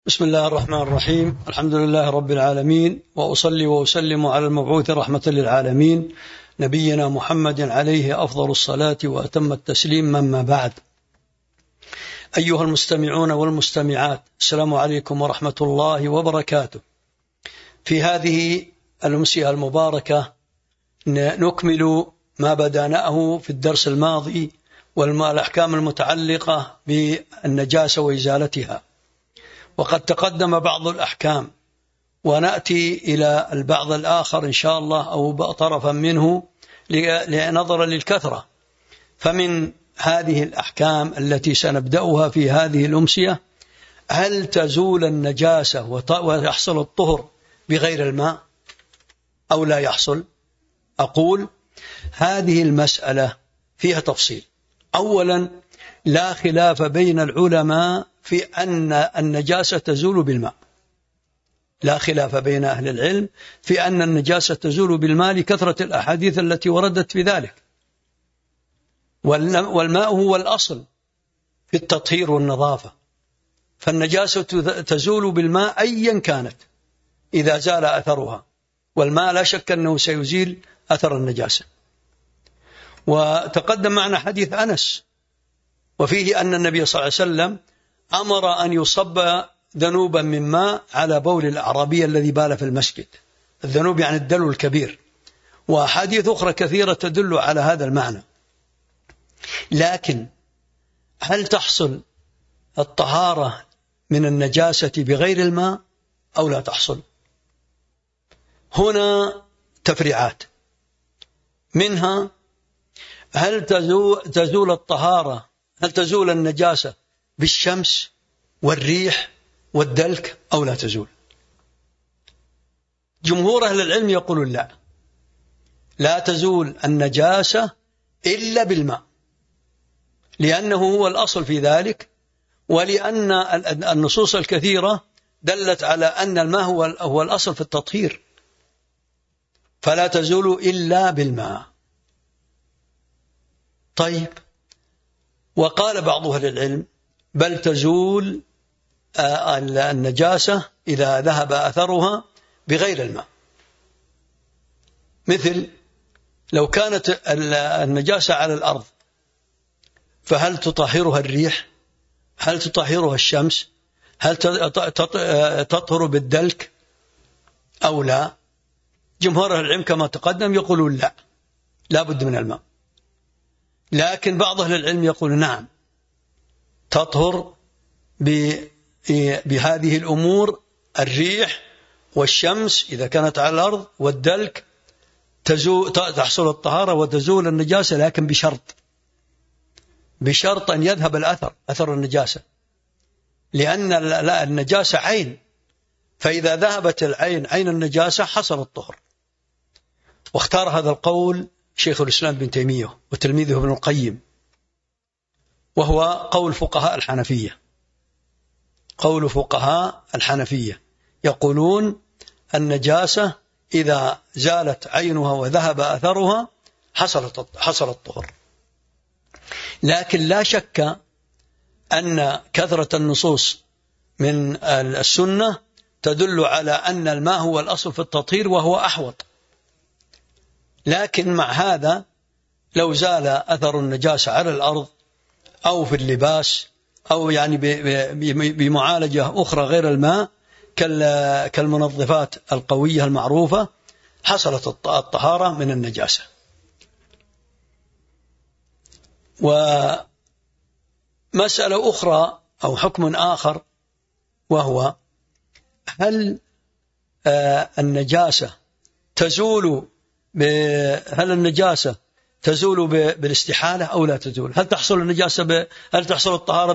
بسم الله الرحمن الرحيم. الحمد لله رب العالمين، وأصلي وأسلم على المبعوث رحمة للعالمين نبينا محمد عليه أفضل الصلاة وأتم التسليم. مما بعد، أيها المستمعون والمستمعات، السلام عليكم ورحمة الله وبركاته. في هذه الأمسية المباركة نكمل ما بدأناه في الدرس الماضي والأحكام المتعلقة بالنجاسة وإزالتها، وقد تقدم بعض الأحكام، ونأتي إلى البعض الآخر إن شاء الله أو طرفا منه لنظرا للكثرة. فمن هذه الأحكام التي سنبدأها في هذه الأمسية: هل تزول النجاسة ويحصل الطهر بغير الماء أو لا يحصل؟ أقول هذه المسألة فيها تفصيل. أولا، لا خلاف بين العلماء في أن النجاسة تزول بالماء، لا خلاف بين أهل العلم في أن النجاسة تزول بالماء لكثرة الأحاديث التي وردت في ذلك، والماء هو الأصل في التطهير والنظافة، فالنجاسة تزول بالماء أيا كانت إذا زال أثرها، والماء لا شك أنه سيزيل أثر النجاسة. وتقدم معنا حديث أنس، وفيه أن النبي صلى الله عليه وسلم أمر أن يصب ذنوبا من ماء على بول الأعرابي الذي بال في المسجد. الذنوب يعني الدلو الكبير، وأحاديث أخرى كثيرة تدل على هذا المعنى. لكن هل تحصل الطهارة من النجاسة بغير الماء أو لا تحصل؟ هنا تفريعات، منها هل تزول الطهارة، هل تزول النجاسة بالشمس والريح والدلك أو لا تزول؟ جمهور أهل العلم يقولون لا تزول النجاسة إلا بالماء، لأنه هو الأصل في ذلك، ولأن النصوص الكثيرة دلت على أن الماء هو الأصل في التطهير، فلا تزول إلا بالماء. طيب، وقال بعض أهل العلم بل تزول النجاسة إذا ذهب أثرها بغير الماء، مثل لو كانت النجاسة على الأرض فهل تطهرها الريح؟ هل تطهرها الشمس؟ هل تطهر بالدلك أو لا؟ جمهور أهل العلم كما تقدم يقولون لا بد من الماء، لكن بعض أهل العلم يقول نعم، تطهر بهذه الأمور: الريح والشمس إذا كانت على الأرض والدلك تحصل الطهارة وتزول النجاسة، لكن بشرط أن يذهب أثر النجاسة، لأن النجاسة عين، فإذا ذهبت عين النجاسة حصل الطهر. واختار هذا القول شيخ الإسلام ابن تيمية وتلميذه ابن القيم، وهو قول فقهاء الحنفية. يقولون النجاسة إذا زالت عينها وذهب أثرها حصل الطهر. لكن لا شك أن كثرة النصوص من السنة تدل على أن الماء هو الأصل في التطهير وهو أحوط. لكن مع هذا لو زال أثر النجاسة على الأرض أو في اللباس أو يعني بمعالجة أخرى غير الماء كالمنظفات القوية المعروفة، حصلت الطهارة من النجاسة. ومسألة أخرى أو حكم آخر، وهو هل النجاسة تزول بالاستحالة أو لا تزول؟ هل تحصل الطهارة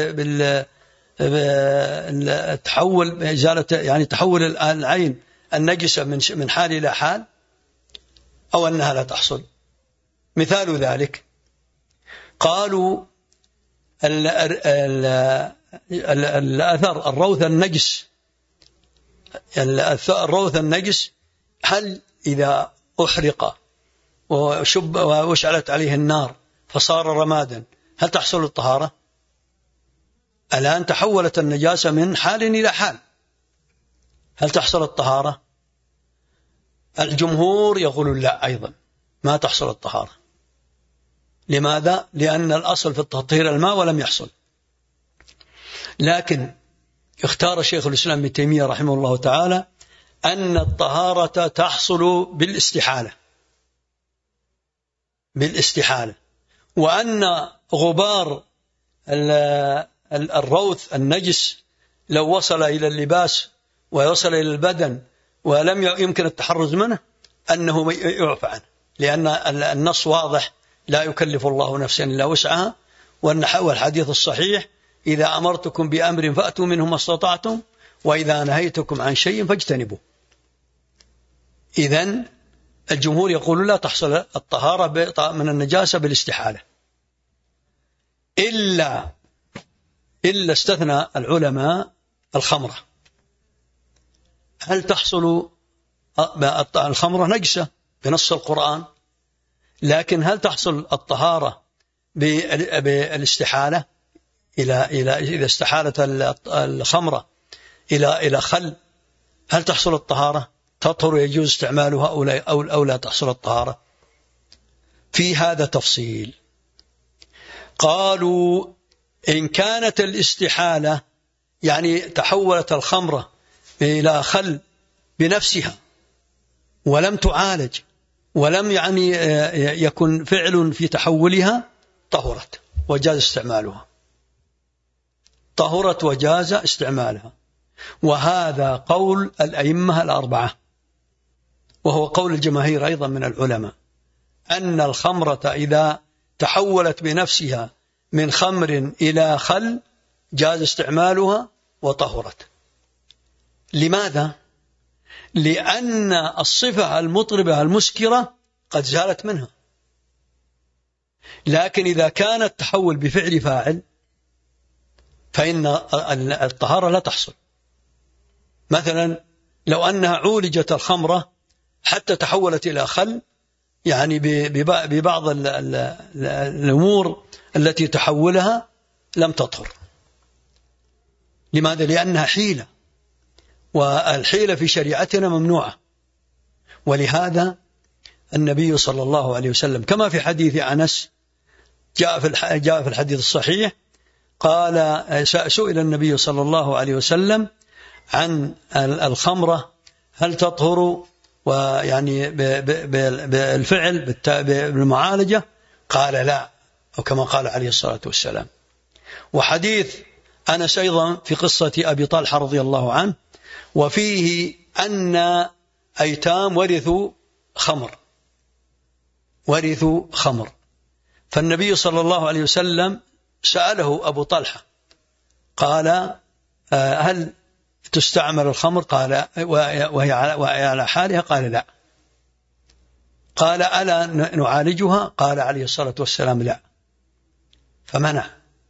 بالتحول، بإزالة يعني تحول العين النجسة من حال إلى حال، أو أنها لا تحصل؟ مثال ذلك قالوا الأثر الروث النجس، هل إذا أحرق واشعلت عليه النار فصار رمادا هل تحصل الطهارة؟ الآن تحولت النجاسة من حال إلى حال، هل تحصل الطهارة؟ الجمهور يقولون لا، أيضا ما تحصل الطهارة. لماذا؟ لأن الأصل في التطهير الماء ولم يحصل. لكن اختار شيخ الإسلام ابن تيمية رحمه الله تعالى أن الطهارة تحصل بالاستحالة، وأن غبار الروث النجس لو وصل إلى اللباس ويوصل إلى البدن ولم يمكن التحرز منه أنه يعفى عنه، لأن النص واضح: لا يكلف الله نفسا إلا وسعها، والحديث الصحيح: إذا أمرتكم بأمر فأتوا منه ما استطعتم، وإذا نهيتكم عن شيء فاجتنبوه. إذن الجمهور يقول لا تحصل الطهارة من النجاسة بالاستحالة، إلا استثنى العلماء الخمرة. هل تحصل الخمرة نجسة بنص القرآن، لكن هل تحصل الطهارة بالاستحالة؟ إذا استحالت الخمرة إلى خل، هل تحصل الطهارة؟ تطهر ويجوز استعمالها أو لا تحصل الطهارة؟ في هذا تفصيل. قالوا إن كانت الاستحالة يعني تحولت الخمرة إلى خل بنفسها ولم تعالج ولم يعني يكن فعل في تحولها، طهرت وجاز استعمالها، طهرت وجاز استعمالها. وهذا قول الأئمة الأربعة، وهو قول الجماهير أيضا من العلماء، أن الخمرة إذا تحولت بنفسها من خمر إلى خل جاز استعمالها وطهرت. لماذا؟ لأن الصفة المطربة المسكرة قد زالت منها، لكن إذا كان التحول بفعل فاعل فإن الطهارة لا تحصل. مثلا لو أنها عولجت الخمرة حتى تحولت إلى خل، يعني ببعض الأمور التي تحولها، لم تطهر. لماذا؟ لأنها حيلة، والحيلة في شريعتنا ممنوعة. ولهذا النبي صلى الله عليه وسلم كما في حديث أنس جاء في الحديث الصحيح، قال: سئل النبي صلى الله عليه وسلم عن الخمرة هل تطهر ويعني بالفعل بالمعالجة؟ قال لا، وكما قال عليه الصلاة والسلام. وحديث أنس أيضا في قصة أبي طلحة رضي الله عنه، وفيه أن أيتام ورثوا خمر، فالنبي صلى الله عليه وسلم سأله أبو طلحة قال: هل تستعمل الخمر؟ قال: وهي على حالها؟ قال: لا. قال: ألا نعالجها؟ قال عليه الصلاة والسلام: لا. فمنع.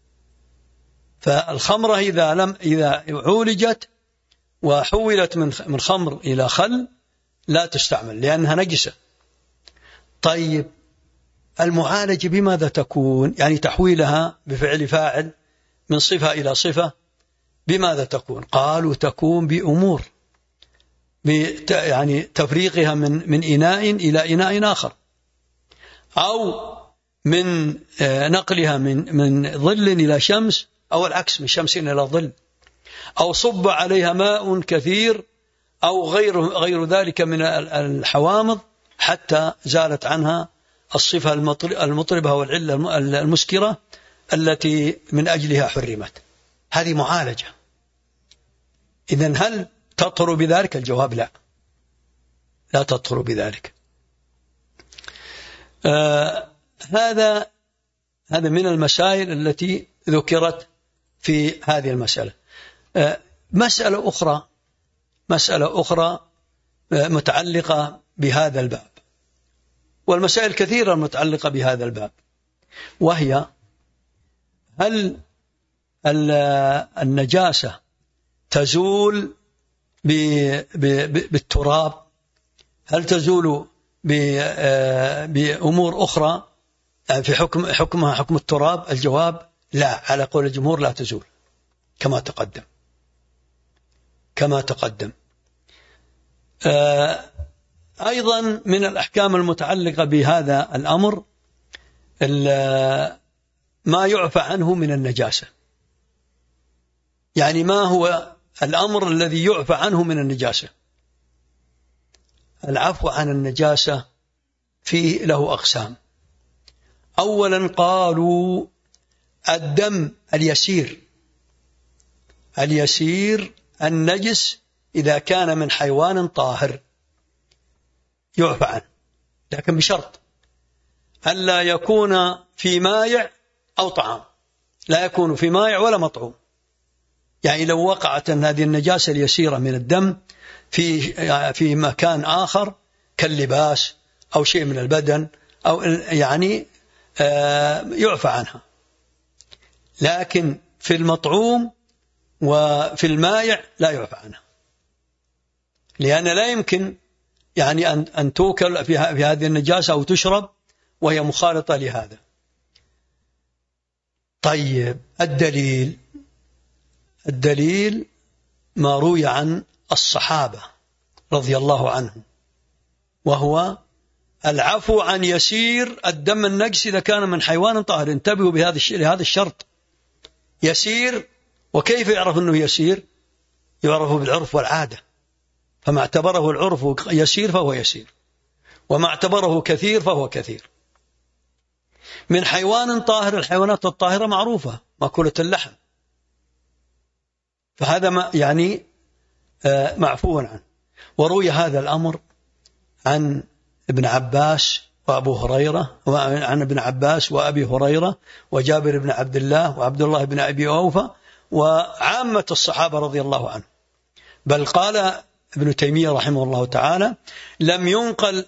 فالخمرة إذا عولجت وحولت من خمر إلى خل لا تستعمل لأنها نجسة. طيب المعالجة بماذا تكون؟ يعني تحويلها بفعل فاعل من صفة إلى صفة بماذا تكون؟ قالوا تكون بأمور، يعني تفريقها من إناء إلى إناء آخر، أو من نقلها من ظل إلى شمس، أو العكس من شمس إلى ظل، أو صب عليها ماء كثير، أو غير ذلك من الحوامض حتى زالت عنها الصفة المطربة والعلة المسكرة التي من أجلها حرمت. هذه معالجة. إذن هل تطهر بذلك؟ الجواب لا، لا تطهر بذلك. هذا من المسائل التي ذكرت في هذه المسألة. مسألة أخرى متعلقة بهذا الباب، والمسائل كثيرة متعلقة بهذا الباب، وهي: هل النجاسة تزول بالتراب؟ هل تزول بأمور أخرى في حكمها حكم التراب؟ الجواب لا، على قول الجمهور لا تزول. كما تقدم. أيضا من الأحكام المتعلقة بهذا الأمر ما يعفى عنه من النجاسة. يعني ما هو الأمر الذي يعفى عنه من النجاسة؟ العفو عن النجاسة فيه له أقسام. أولا قالوا الدم اليسير النجس إذا كان من حيوان طاهر يعفى عنه، لكن بشرط ألا يكون في مائع أو طعام، لا يكون في مائع ولا مطعوم. يعني لو وقعت هذه النجاسة اليسيرة من الدم في مكان آخر كاللباس أو شيء من البدن أو يعني يعفى عنها، لكن في المطعوم وفي المائع لا يعفى عنها، لأن لا يمكن يعني أن توكل في هذه النجاسة أو تشرب وهي مخالطة لهذا. طيب الدليل ما روي عن الصحابة رضي الله عنهم، وهو العفو عن يسير الدم النجس إذا كان من حيوان طاهر. انتبهوا لهذا الشرط، يسير. وكيف يعرف أنه يسير؟ يعرف بالعرف والعادة، فما اعتبره العرف يسير فهو يسير، وما اعتبره كثير فهو كثير. من حيوان طاهر، الحيوانات الطاهرة معروفة مأكولة اللحم، فهذا يعني معفو عنه. وروي هذا الأمر عن ابن عباس وأبو هريرة، وعن ابن عباس وأبي هريرة وجابر بن عبد الله وعبد الله بن أبي أوفى وعامة الصحابة رضي الله عنهم. بل قال ابن تيمية رحمه الله تعالى لم ينقل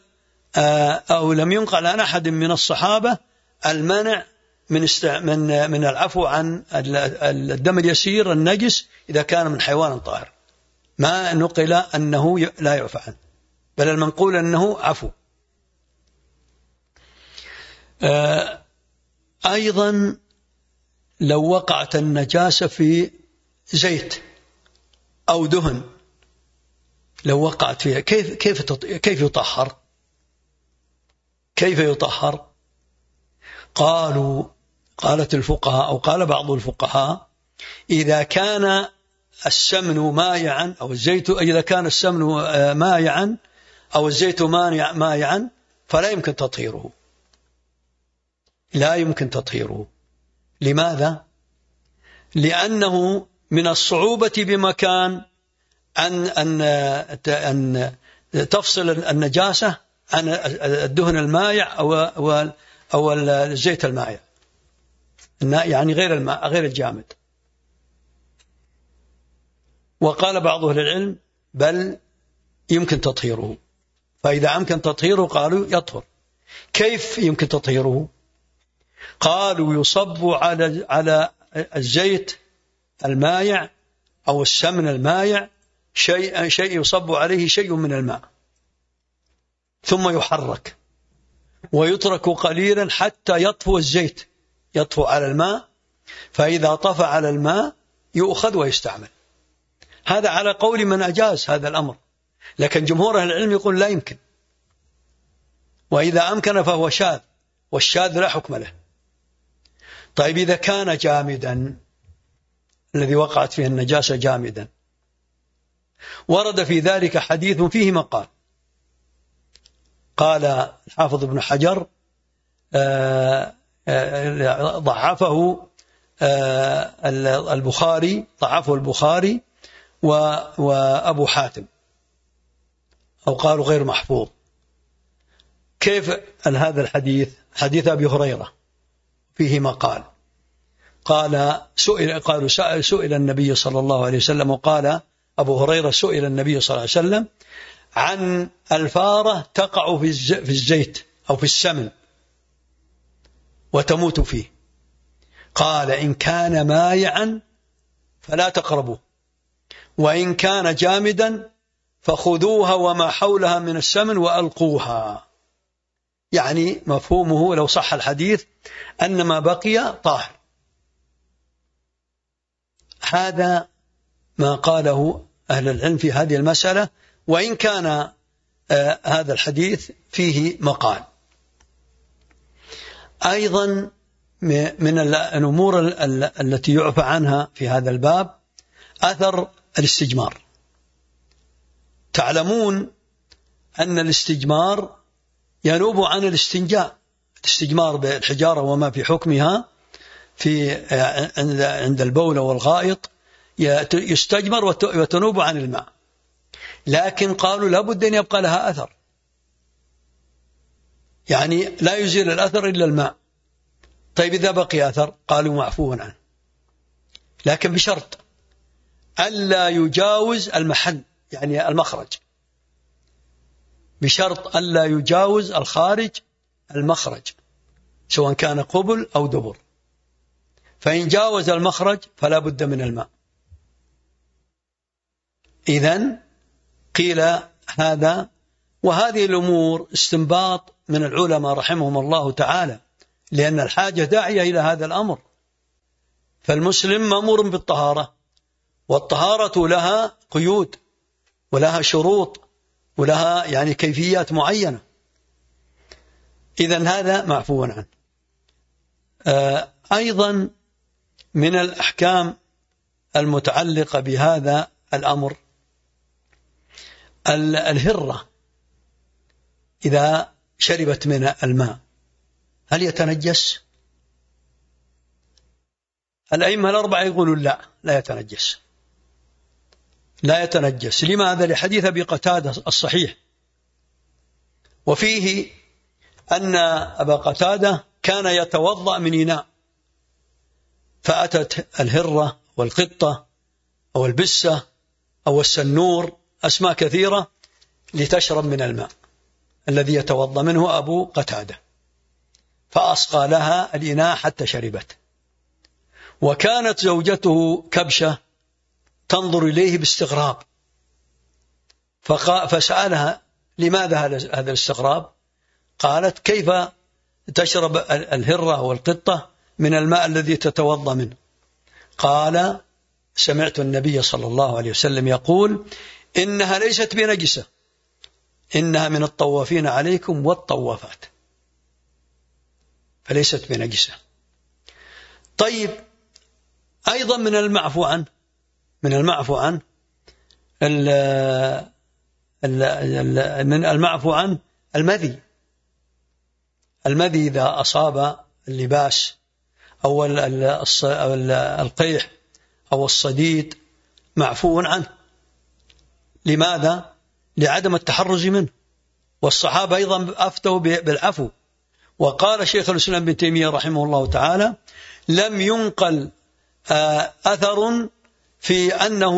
عن أحد من الصحابة المنع من العفو عن الدم اليسير النجس إذا كان من حيوان طاهر، ما نقل أنه لا يعفى عنه، بل المنقول أنه عفو. أيضا لو وقعت النجاسة في زيت أو دهن، لو وقعت فيها كيف يطهر؟ قالت الفقهاء أو قال بعض الفقهاء إذا كان السمن مائعا أو الزيت، إذا كان السمن مائعا أو الزيت مائعا فلا يمكن تطهيره، لا يمكن تطهيره. لماذا؟ لأنه من الصعوبة بمكان أن تفصل النجاسة عن الدهن المائع أو الزيت المائع، يعني غير الماء غير الجامد. وقال بعض أهل العلم بل يمكن تطهيره، فإذا أمكن تطهيره قالوا يطهر. كيف يمكن تطهيره؟ قالوا يصب على الزيت المائع أو السمن المائع شيء يصب عليه شيء من الماء، ثم يحرك ويترك قليلا حتى يطفو الزيت، يطفو على الماء، فإذا طفى على الماء يؤخذ ويستعمل. هذا على قول من أجاز هذا الأمر، لكن جمهور أهل العلم يقول لا يمكن، وإذا أمكن فهو شاذ، والشاذ لا حكم له. طيب إذا كان جامدا، الذي وقعت فيه النجاسة جامدا، ورد في ذلك حديث فيه مقال. قال الحافظ ابن حجر ضعفه البخاري وأبو حاتم، أو قالوا غير محفوظ. كيف هذا الحديث؟ حديث أبي هريرة فيه مقال. سئل النبي صلى الله عليه وسلم، وقال أبو هريرة سئل النبي صلى الله عليه وسلم عن الفارة تقع في الزيت أو في السمن وتموت فيه، قال إن كان مائعا فلا تقربوه، وإن كان جامدا فخذوها وما حولها من السمن وألقوها. يعني مفهومه لو صح الحديث أن ما بقي طاهر، هذا ما قاله أهل العلم في هذه المسألة، وإن كان هذا الحديث فيه مقال. أيضا من الأمور التي يعفى عنها في هذا الباب أثر الاستجمار. تعلمون أن الاستجمار ينوب عن الاستنجاء، الاستجمار بالحجارة وما في حكمها عند البول والغائط يستجمر وتنوب عن الماء، لكن قالوا لابد أن يبقى لها أثر، يعني لا يزيل الأثر إلا الماء. طيب إذا بقي أثر قالوا معفو عنه، لكن بشرط ألا يجاوز المحل، يعني المخرج، بشرط ألا يجاوز الخارج المخرج، سواء كان قبل أو دبر. فإن جاوز المخرج فلا بد من الماء. إذن قيل هذا، وهذه الأمور استنباط من العلماء رحمهم الله تعالى، لأن الحاجة داعية إلى هذا الأمر. فالمسلم مأمور بالطهارة، والطهارة لها قيود ولها شروط ولها يعني كيفيات معينة. إذن هذا معفو عنه. أيضا من الأحكام المتعلقة بهذا الأمر الهرة إذا شربت من الماء هل يتنجس؟ الأئمة الأربعة يقولون لا يتنجس، لا يتنجس. لماذا؟ لحديث أبي قتادة الصحيح، وفيه أن أبا قتادة كان يتوضأ من إناء، فأتت الهرة والقطة أو البسة أو السنور، أسماء كثيرة، لتشرب من الماء الذي يتوضأ منه أبو قتادة، فأسقى لها الإناء حتى شربت. وكانت زوجته كبشة تنظر إليه باستغراب، فسألها لماذا هذا الاستغراب؟ قالت كيف تشرب الهرة والقطة من الماء الذي تتوضأ منه؟ قال سمعت النبي صلى الله عليه وسلم يقول إنها ليست بنجسة، إنها من الطوافين عليكم والطوافات، فليست بنجسة. طيب أيضا من المعفو عنه من المعفو عن المذي إذا أصاب اللباس أو القيح أو الصديد معفو عنه. لماذا؟ لعدم التحرز منه، والصحابة أيضا أفتوا بالعفو. وقال شيخ الإسلام ابن تيمية رحمه الله تعالى لم ينقل أثر في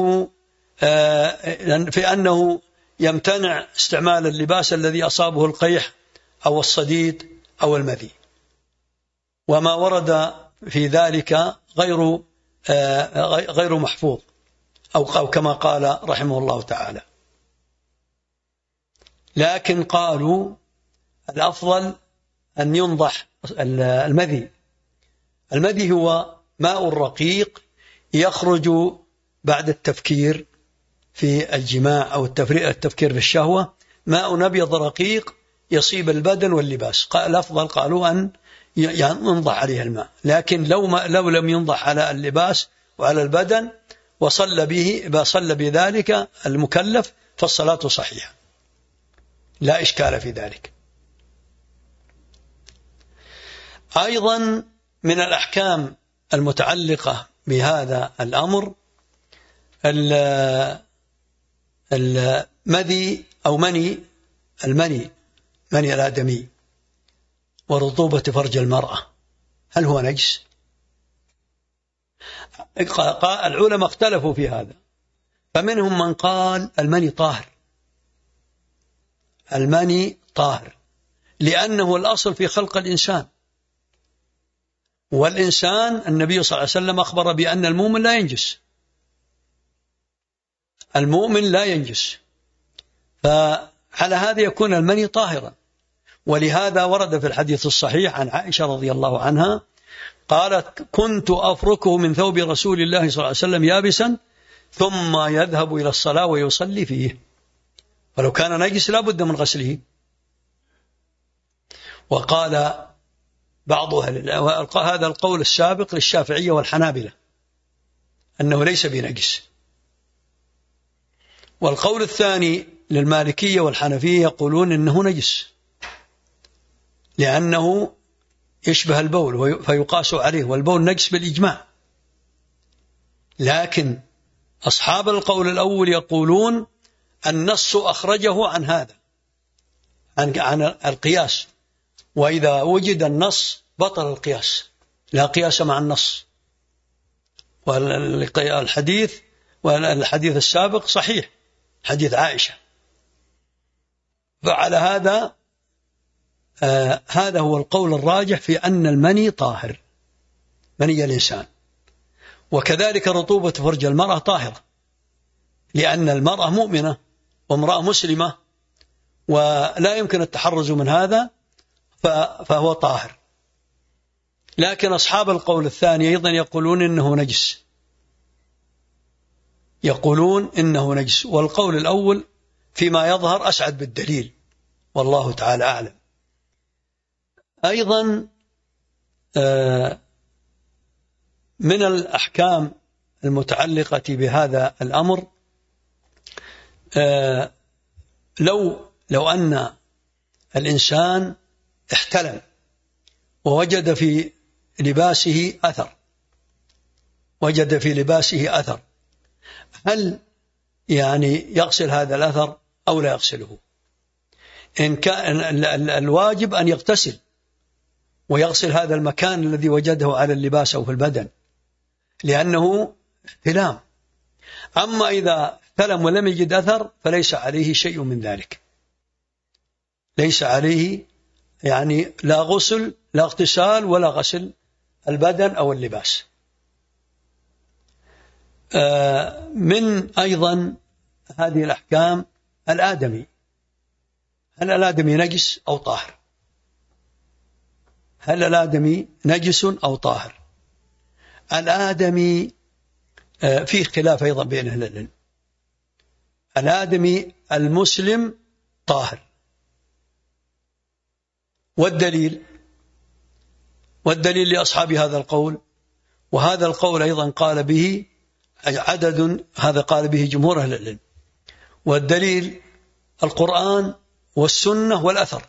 أنه يمتنع استعمال اللباس الذي أصابه القيح أو الصديد أو المذي، وما ورد في ذلك غير محفوظ أو كما قال رحمه الله تعالى. لكن قالوا الأفضل أن ينضح المذي هو ماء رقيق يخرج بعد التفكير في الجماع أو التفكير في الشهوة، ماء أبيض رقيق يصيب البدن واللباس. الأفضل قالوا أن ينضح عليه الماء، لكن لو لم ينضح على اللباس وعلى البدن وصلى بذلك المكلف فالصلاة صحيحة، لا إشكال في ذلك. أيضا من الأحكام المتعلقة بهذا الأمر المذي أو المني الآدمي ورطوبة فرج المرأة، هل هو نجس؟ العلماء اختلفوا في هذا، فمنهم من قال المني طاهر لأنه الأصل في خلق الإنسان، والإنسان النبي صلى الله عليه وسلم أخبر بأن المؤمن لا ينجس، فعلى هذا يكون المني طاهرا. ولهذا ورد في الحديث الصحيح عن عائشة رضي الله عنها قالت كنت أفركه من ثوب رسول الله صلى الله عليه وسلم يابسا ثم يذهب إلى الصلاة ويصلي فيه، ولو كان نجس لا بد من غسله. وقال بعض هذا القول السابق للشافعية والحنابلة أنه ليس بنجس. والقول الثاني للمالكية والحنفية يقولون إنه نجس لأنه يشبه البول فيقاس عليه، والبول نجس بالإجماع. لكن أصحاب القول الأول يقولون النص أخرجه عن هذا، عن القياس، وإذا وجد النص بطل القياس، لا قياس مع النص. والحديث السابق صحيح، حديث عائشة. فعلى هذا هذا هو القول الراجح في أن المني طاهر، مني الإنسان. وكذلك رطوبة فرج المرأة طاهرة، لأن المرأة مؤمنة وامرأة مسلمة ولا يمكن التحرز من هذا، فهو طاهر. لكن أصحاب القول الثاني أيضا يقولون إنه نجس، يقولون إنه نجس. والقول الأول فيما يظهر أسعد بالدليل، والله تعالى أعلم. أيضا من الأحكام المتعلقة بهذا الأمر، لو أن الإنسان احتلم ووجد في لباسه أثر، هل يغسل هذا الأثر أو لا يغسله؟ إن كان الواجب أن يغتسل ويغسل هذا المكان الذي وجده على اللباس أو في البدن، لأنه احتلام. أما إذا احتلم ولم يجد أثر فليس عليه شيء من ذلك، ليس عليه لا غسل لا اغتسال ولا غسل البدن أو اللباس. من أيضا هذه الأحكام الآدمي، هل الآدمي نجس أو طاهر؟ هل الآدمي نجس أو طاهر؟ الآدمي فيه خلاف أيضا بين أهل العلم. الآدمي المسلم طاهر، والدليل لأصحاب هذا القول، وهذا القول أيضا قال به هذا قال به جمهور أهل العلم، والدليل القرآن والسنة والأثر.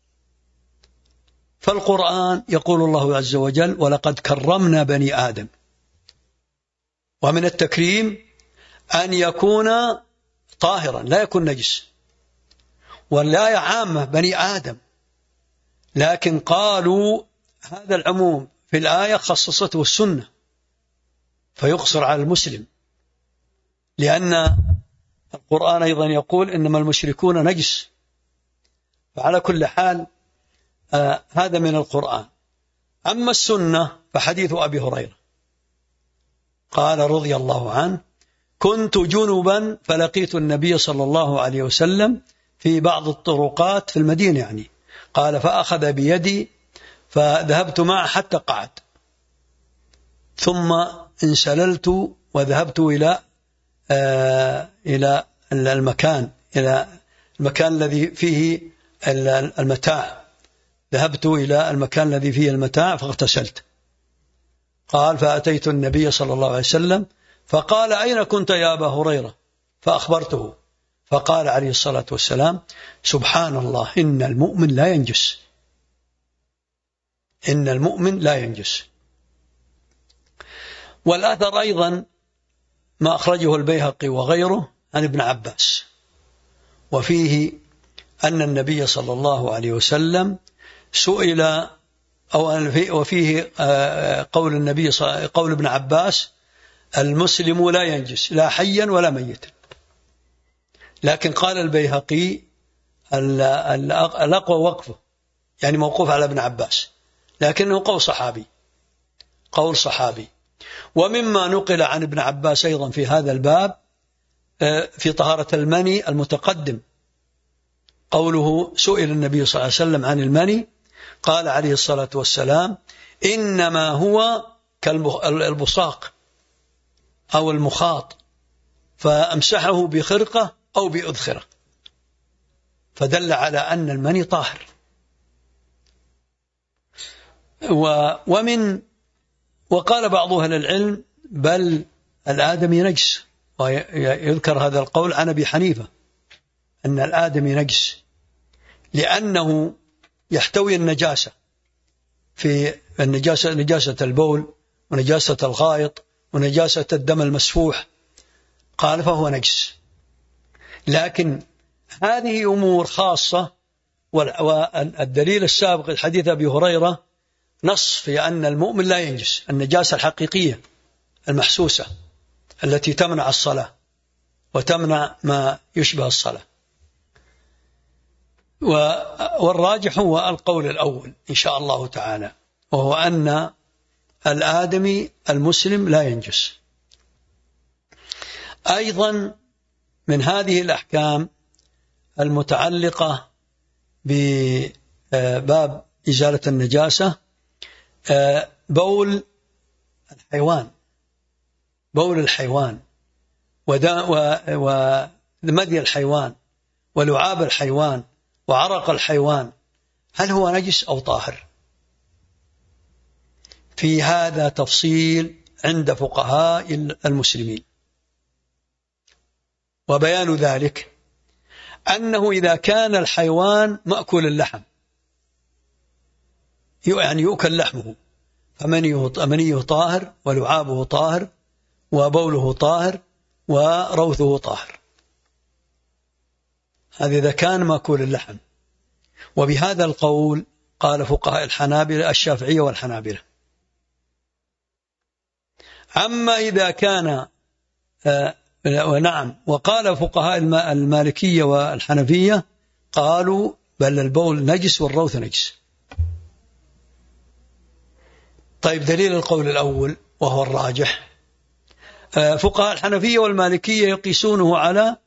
فالقرآن يقول الله عز وجل ولقد كرمنا بني آدم، ومن التكريم أن يكون طاهرا لا يكون نجس. والآية عامة بني آدم، لكن قالوا هذا العموم في الآية خصصته السنة فيقصر على المسلم، لأن القرآن أيضا يقول إنما المشركون نجس. فعلى كل حال هذا من القرآن. أما السنة فحديث أبي هريرة قال رضي الله عنه كنت جنبا فلقيت النبي صلى الله عليه وسلم في بعض الطرقات في المدينة قال فأخذ بيدي فذهبت معه حتى قعد، ثم انسللت وذهبت إلى المكان الذي فيه المتاع، ذهبت إلى المكان الذي فيه المتاع فاغتسلت. قال فأتيت النبي صلى الله عليه وسلم فقال أين كنت يا أبا هريرة؟ فأخبرته، فقال عليه الصلاة والسلام سبحان الله إن المؤمن لا ينجس، إن المؤمن لا ينجس. والأثر أيضا ما أخرجه البيهقي وغيره عن ابن عباس، وفيه أن النبي صلى الله عليه وسلم سئل وفيه قول ابن عباس المسلم لا ينجس لا حيا ولا ميتا. لكن قال البيهقي الأقوى وقفه موقوف على ابن عباس، لكنه قول صحابي. ومما نقل عن ابن عباس أيضا في هذا الباب في طهارة المني المتقدم قوله سئل النبي صلى الله عليه وسلم عن المني قال عليه الصلاة والسلام إنما هو كالبصاق أو المخاط، فأمسحه بخرقة أو بأذخرة، فدل على أن المني طاهر. وقال بعض أهل العلم بل الآدمي نجس، ويذكر هذا القول عن أبي حنيفة أن الآدمي نجس لأنه يحتوي النجاسة، في النجاسة نجاسة البول ونجاسة الغائط ونجاسة الدم المسفوح، قال فهو نجس. لكن هذه أمور خاصة، والدليل السابق الحديث أبي هريرة نص في أن المؤمن لا ينجس، النجاسة الحقيقية المحسوسة التي تمنع الصلاة وتمنع ما يشبه الصلاة. والراجح هو القول الأول إن شاء الله تعالى، وهو أن الآدمي المسلم لا ينجس. أيضا من هذه الأحكام المتعلقة بباب إزالة النجاسة بول الحيوان ومدي الحيوان ولعاب الحيوان وعرق الحيوان، هل هو نجس أو طاهر؟ في هذا تفصيل عند فقهاء المسلمين، وبيان ذلك أنه إذا كان الحيوان مأكول اللحم، يعني يؤكل لحمه، فمنيه طاهر ولعابه طاهر وبوله طاهر وروثه طاهر، هذا إذا كان مأكول اللحم. وبهذا القول قال فقهاء الحنابلة الشافعية والحنابلة. أما إذا كان ونعم، وقال فقهاء المالكية والحنفية قالوا بل البول نجس والروث نجس. طيب دليل القول الأول وهو الراجح، فقهاء الحنفية والمالكية يقيسونه على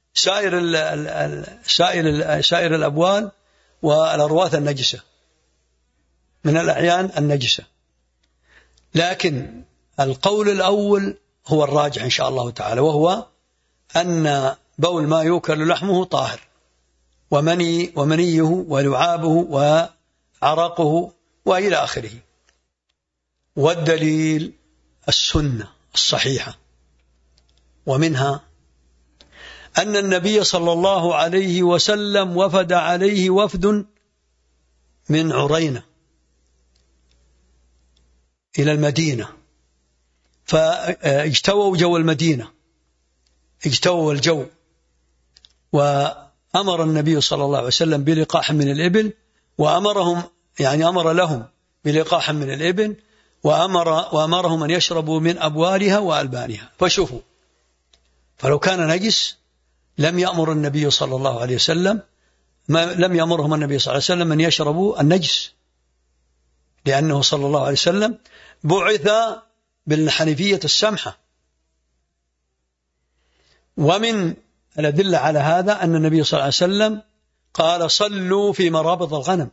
سائر الأبوال والأرواث النجسة من الأعيان النجسة، لكن القول الأول هو الراجح إن شاء الله تعالى، وهو أن بول ما يؤكل لحمه طاهر، ومنيه ولعابه وعرقه وإلى آخره. والدليل السنة الصحيحة، ومنها أن النبي صلى الله عليه وسلم وفد عليه وفد من عرينة إلى المدينة، فاجتووا جو المدينة، اجتووا الجو، وأمر النبي صلى الله عليه وسلم بلقاح من الإبل، أمر لهم بلقاح من الإبل، وأمرهم أن يشربوا من أبوالها وألبانها. فشوفوا، فلو كان نجس لم يأمر النبي صلى الله عليه وسلم لم يأمرهم النبي صلى الله عليه وسلم أن يشربوا النجس، لأنه صلى الله عليه وسلم بعث بالحنيفية السمحة. ومن الأدلة على هذا أن النبي صلى الله عليه وسلم قال صلوا في مرابض الغنم،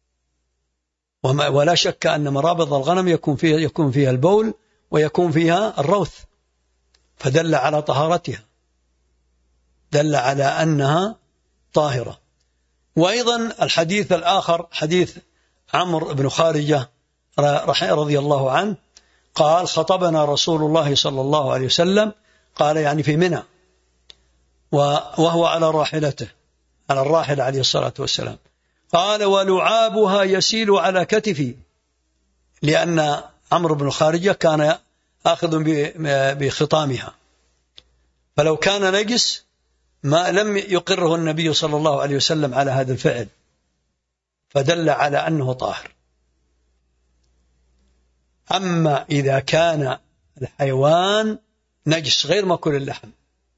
ولا شك أن مرابض الغنم يكون فيها البول ويكون فيها الروث، فدل على طهارتها، دل على أنها طاهرة. وأيضا الحديث الآخر حديث عمرو بن خارجة رضي الله عنه قال خطبنا رسول الله صلى الله عليه وسلم، قال يعني في منى، وهو على راحلته، على الراحل عليه الصلاة والسلام، قال ولعابها يسيل على كتفي، لأن عمرو بن خارجة كان آخذ بخطامها، فلو كان نجس ما لم يقره النبي صلى الله عليه وسلم على هذا الفعل، فدل على أنه طاهر. أما إذا كان الحيوان نجس غير مأكول اللحم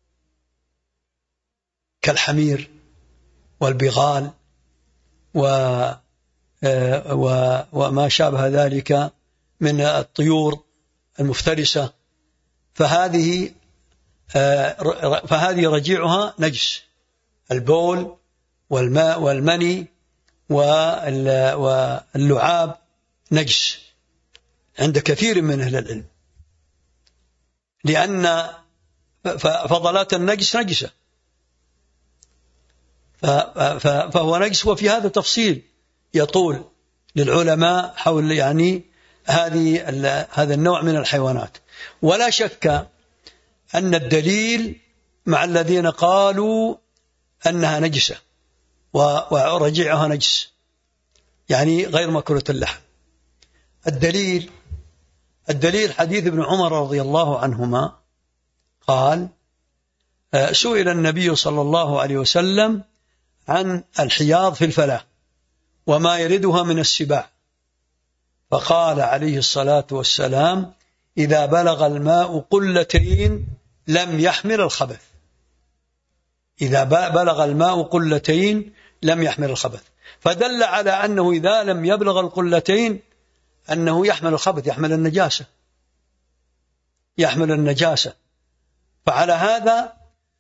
كالحمير والبغال وما شابه ذلك من الطيور المفترسة، فهذه رجيعها نجس، البول والماء والمني واللعاب نجس، عند كثير من أهل العلم، لأن فضلات النجس نجسة، فهو نجس. وفي هذا تفصيل يطول للعلماء حول يعني هذا النوع من الحيوانات. ولا شك أن الدليل مع الذين قالوا أنها نجسة ورجعها نجس، يعني غير مأكولة اللحم. الدليل حديث ابن عمر رضي الله عنهما قال: سئل النبي صلى الله عليه وسلم عن الحياض في الفلاة وما يردها من السباع، فقال عليه الصلاة والسلام: إذا بلغ الماء قلتين لم يحمل الخبث. إذا بلغ الماء قلتين لم يحمل الخبث، فدل على أنه إذا لم يبلغ القلتين أنه يحمل الخبث، يحمل النجاسة. فعلى هذا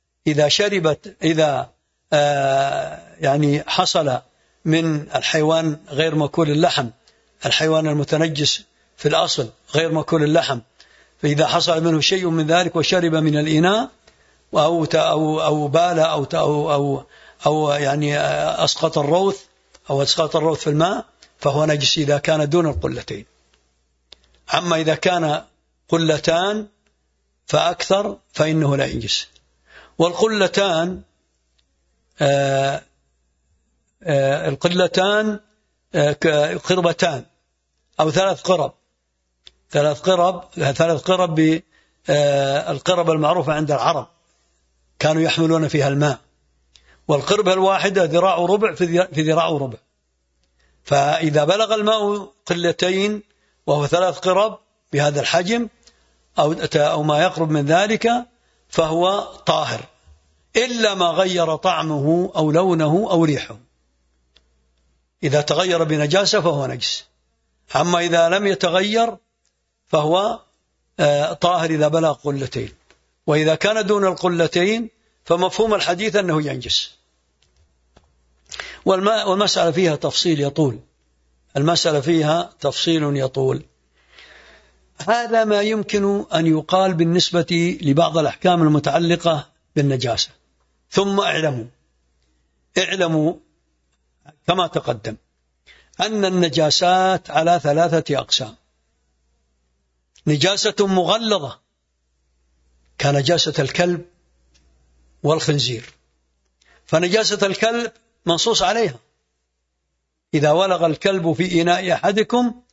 إذا يعني حصل من الحيوان غير مأكول اللحم، الحيوان المتنجس في الأصل غير مأكول اللحم، فإذا حصل منه شيء من ذلك وشرب من الإناء أو بال أو يعني أسقط الروث في الماء، فهو نجس إذا كان دون القلتين. أما إذا كان قلتان فأكثر فإنه لا ينجس. والقلتان قربتان أو ثلاث قرب بالقرب المعروفة عند العرب كانوا يحملون فيها الماء، والقربة الواحدة ذراع ربع في ذراع ربع. فإذا بلغ الماء قلتين وهو 3 قرب بهذا الحجم أو ما يقرب من ذلك فهو طاهر، إلا ما غير طعمه أو لونه أو ريحه. إذا تغير بنجاسة فهو نجس. أما إذا لم يتغير فهو طاهر إذا بلغ قلتين. وإذا كان دون القلتين فمفهوم الحديث أنه ينجس. والمسألة فيها تفصيل يطول. هذا ما يمكن أن يقال بالنسبة لبعض الأحكام المتعلقة بالنجاسة. ثم اعلموا كما تقدم أن النجاسات على 3 أقسام: نجاسة مغلظة كنجاسة الكلب والخنزير. فنجاسة الكلب منصوص عليها: إذا ولغ الكلب في إناء أحدكم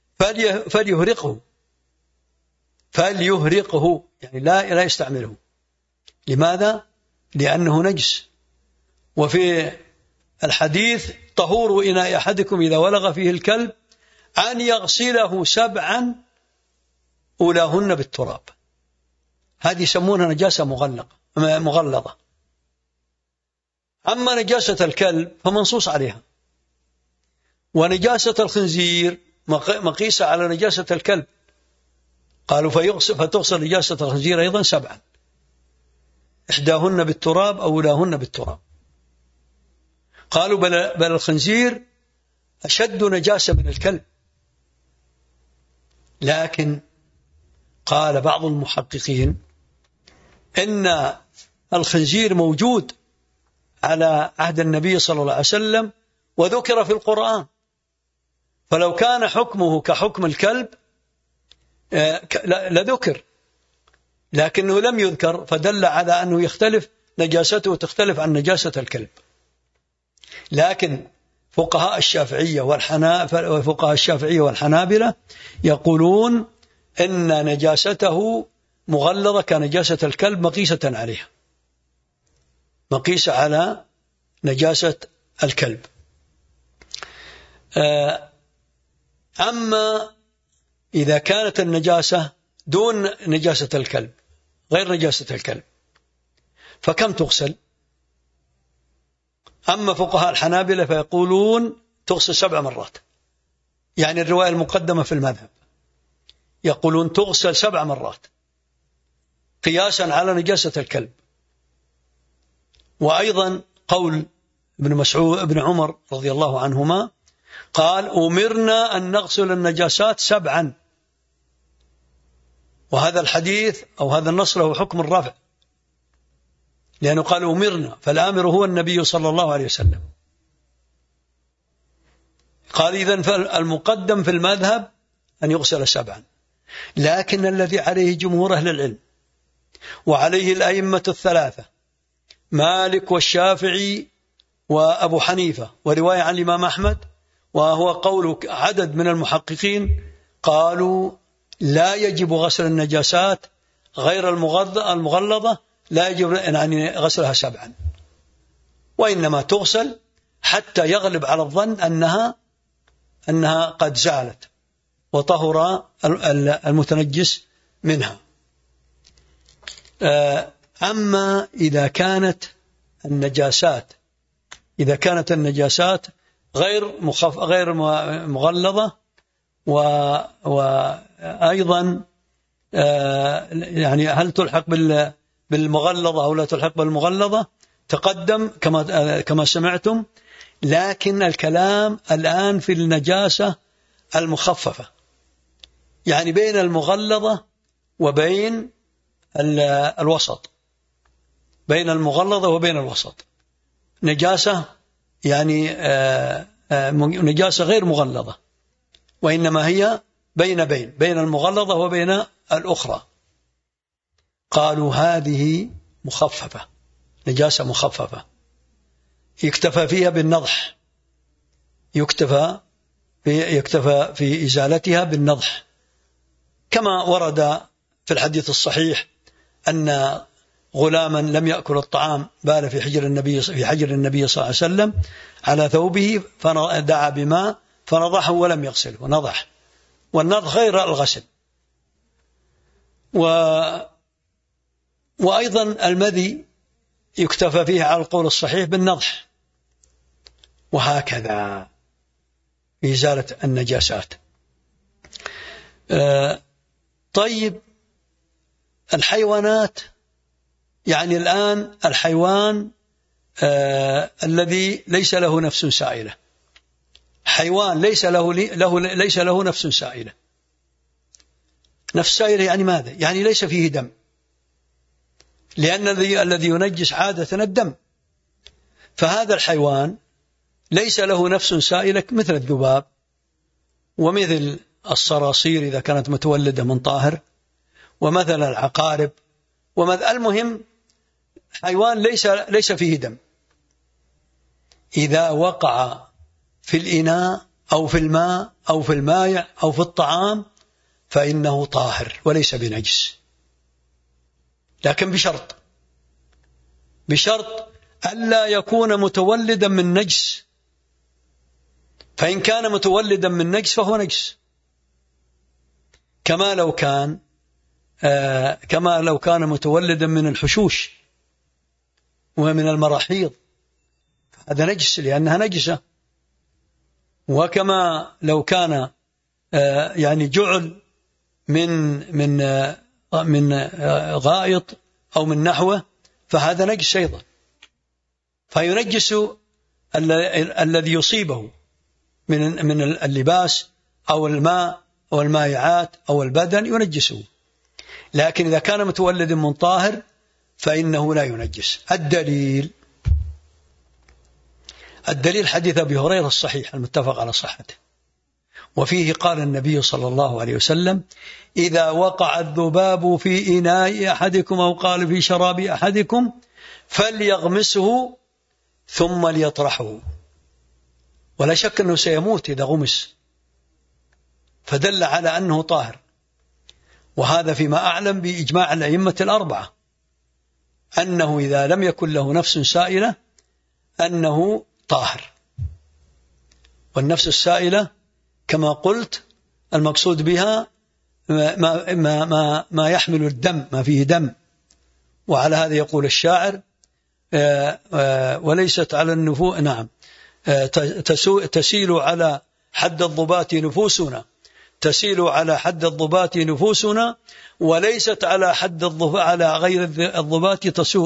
فليهرقه، يعني لا يستعمله. لماذا؟ لأنه نجس. وفي الحديث: طهور إناء أحدكم إذا ولغ فيه الكلب أن يغسله 7 أولاهن بالتراب. هذه يسمونها نجاسة مغلظة. أما نجاسة الكلب فمنصوص عليها. ونجاسة الخنزير مقيسة على نجاسة الكلب، قالوا فتغسل نجاسة الخنزير أيضا 7، إحداهن بالتراب أو أولاهن بالتراب. قالوا بل الخنزير أشد نجاسة من الكلب. لكن قال بعض المحققين إن الخنزير موجود على عهد النبي صلى الله عليه وسلم وذكر في القرآن، فلو كان حكمه كحكم الكلب لذكر، لكنه لم يذكر، فدل على أنه نجاسته تختلف عن نجاسة الكلب. لكن فقهاء الشافعية والحنابلة يقولون إن نجاسته مغلظة كنجاسة الكلب، مقيسة على نجاسة الكلب. أما إذا كانت النجاسة دون نجاسة الكلب، غير نجاسة الكلب، فكم تغسل؟ أما فقهاء الحنابلة فيقولون تغسل 7 مرات، يعني الرواية المقدمة في المذهب يقولون تغسل 7 مرات قياسا على نجاسة الكلب. وأيضا قول ابن عمر رضي الله عنهما قال: أمرنا أن نغسل النجاسات 7 وهذا الحديث أو هذا النص له حكم الرفع، لأنه قال أمرنا، فالآمر هو النبي صلى الله عليه وسلم. قال إذن فالمقدم في المذهب أن يغسل 7، لكن الذي عليه جمهور أهل العلم وعليه الأئمة الثلاثة مالك والشافعي وأبو حنيفة ورواية عن الإمام أحمد، وهو قول عدد من المحققين، قالوا لا يجب غسل النجاسات غير المغلظة، لا يجب أن غسلها 7، وإنما تغسل حتى يغلب على الظن أنها قد زالت وطهر المتنجس منها. أما إذا كانت النجاسات غير مغلظة، وأيضا يعني هل تلحق بالمغلظة أو لا تلحق بالمغلظة تقدم كما سمعتم، لكن الكلام الآن في النجاسة المخففة، يعني بين المغلظة وبين الوسط، بين المغلظة وبين الوسط نجاسة، يعني نجاسة غير مغلظة، وإنما هي بين المغلظة وبين الأخرى. قالوا هذه مخففة، نجاسة مخففة يكتفى فيها بالنضح، يكتفى في إزالتها بالنضح، كما ورد في الحديث الصحيح أن غلاما لم يأكل الطعام بال في حجر النبي صلى الله عليه وسلم على ثوبه، فدعا بماء فنضحه ولم يغسله، ونضح، والنضح غير الغسل. وأيضا المذي يكتفى فيه على القول الصحيح بالنضح، وهكذا في إزالة النجاسات. طيب الحيوانات، يعني الآن الحيوان الذي ليس له نفس سائلة، حيوان ليس له نفس سائلة. نفس سائلة يعني ماذا؟ يعني ليس فيه دم، لأن الذي ينجس عادة الدم، فهذا الحيوان ليس له نفس سائلة مثل الذباب ومثل الصراصير إذا كانت متولدة من طاهر، ومثل العقارب، المهم حيوان ليس فيه دم، إذا وقع في الإناء أو في الماء أو في المائع أو في الطعام فإنه طاهر وليس بنجس، لكن بشرط ألا يكون متولدا من نجس، فإن كان متولدا من نجس فهو نجس، كما لو كان متولدا من الحشوش ومن المراحيض، هذا نجس لأنها نجسة. وكما لو كان يعني جعل من غائط أو من نحوه فهذا نجس أيضا، فينجس الذي يصيبه من اللباس أو الماء أو المائعات أو البدن ينجسه، لكن إذا كان متولد من طاهر فإنه لا ينجس. الدليل حديث أبي هريرة الصحيح المتفق على صحته، وفيه قال النبي صلى الله عليه وسلم: إذا وقع الذباب في إناء أحدكم أو قال في شراب أحدكم فليغمسه ثم ليطرحه. ولا شك أنه سيموت إذا غمس، فدل على أنه طاهر، وهذا فيما أعلم بإجماع الأئمة الأربعة أنه إذا لم يكن له نفس سائلة أنه طاهر. والنفس السائلة كما قلت المقصود بها ما يحمل الدم، ما فيه دم. وعلى هذا يقول الشاعر: وليست على النفوس تسيل على حد الضباط نفوسنا، تسيل على حد الضباط نفوسنا، وليست على على غير الضباط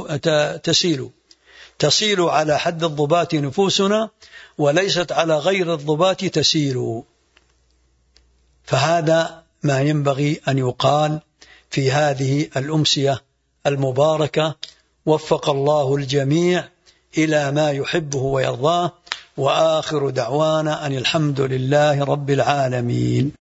تسيل على حد الضباط نفوسنا، وليست على غير الضباط تسيل. فهذا ما ينبغي أن يقال في هذه الأمسية المباركة. وفق الله الجميع إلى ما يحبه ويرضاه، وآخر دعوانا أن الحمد لله رب العالمين.